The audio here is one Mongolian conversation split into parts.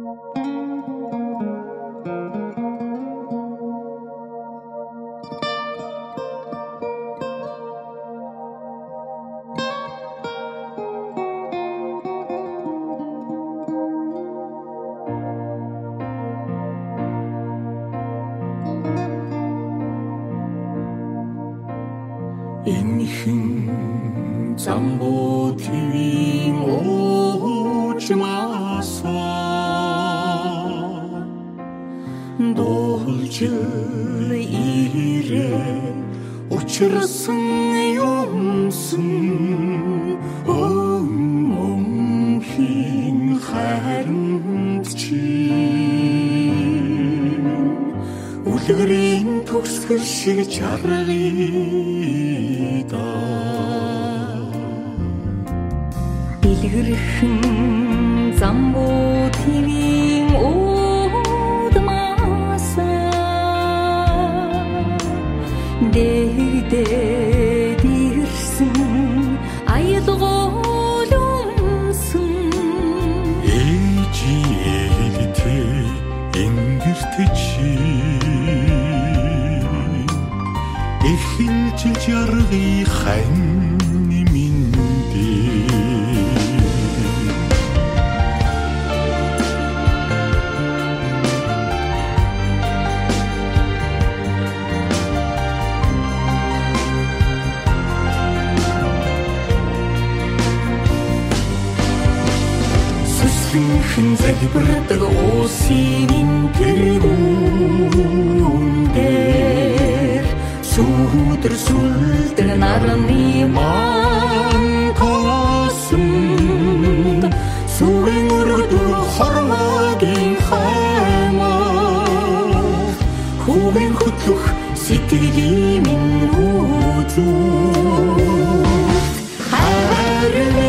Энэхэн замбуу твийн ууж маасаа дуулжил ирээ учирсан юмсан өмхийн хайранд чи үлгэрийн төгсгөл шиг чаргыг Билгэрхэн замбуу твийн уудмаасаа дэгдээд ирсэн аялгуулсан ээжиэлтэй энгэрт чи эхэлж жаргыг хань Сүсгэн залбирдаг уусын тэргүүндээр сүудэр сүлдэр нарны маань косон сүрэн өргөдөг хорвогийн хаймаа хүүхэн хөтлөх сэтгэлийн минь үзүүр хайрны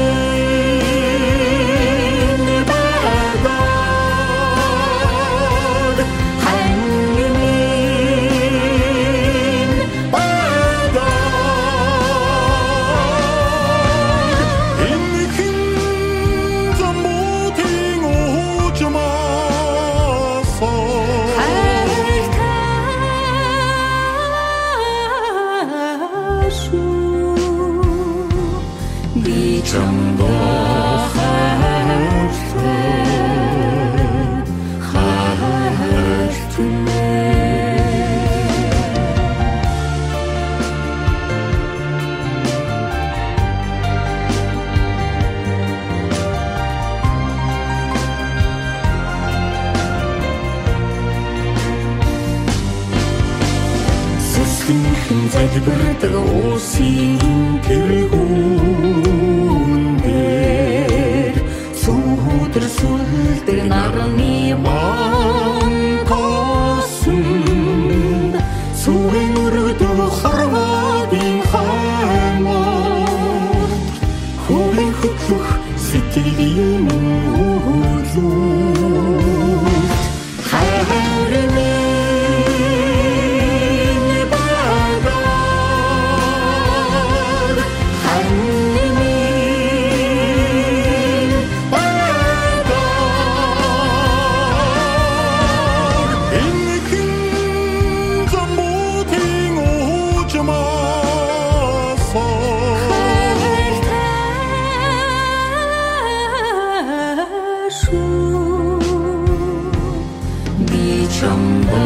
залбирдаг уусын тэргүүндээр сүудэр сүлдэр нарны маань косон сүрэн өргөдөг хорвогийн хаймаа хүүхэн хөтлөх сэтгэлийн үзүүр хайрны Чамба